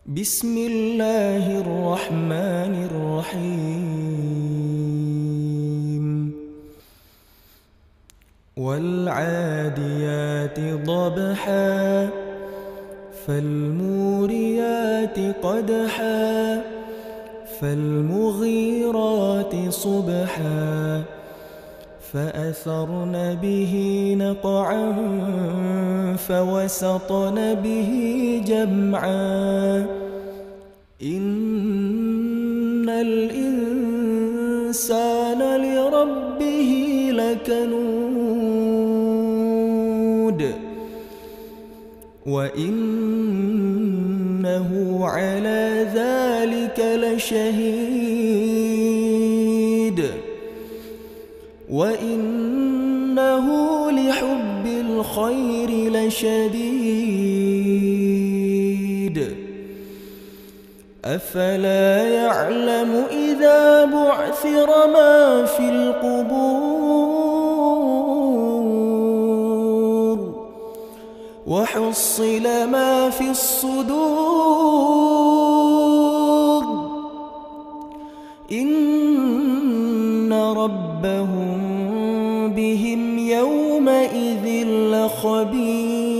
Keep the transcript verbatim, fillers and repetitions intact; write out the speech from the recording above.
بسم الله الرحمن الرحيم والعاديات ضبحا فالموريات قدحا فالمغيرات صبحا فأثرن به نقعا فوسطن به جمعا إن الإنسان لربه لكنود وإنه على ذلك لشهيد وإنه لحب الخير لشديد أفلا يعلم إذا بعثر ما في القبور وحصل ما في الصدور إن ربهم بهم يومئذ لخبير.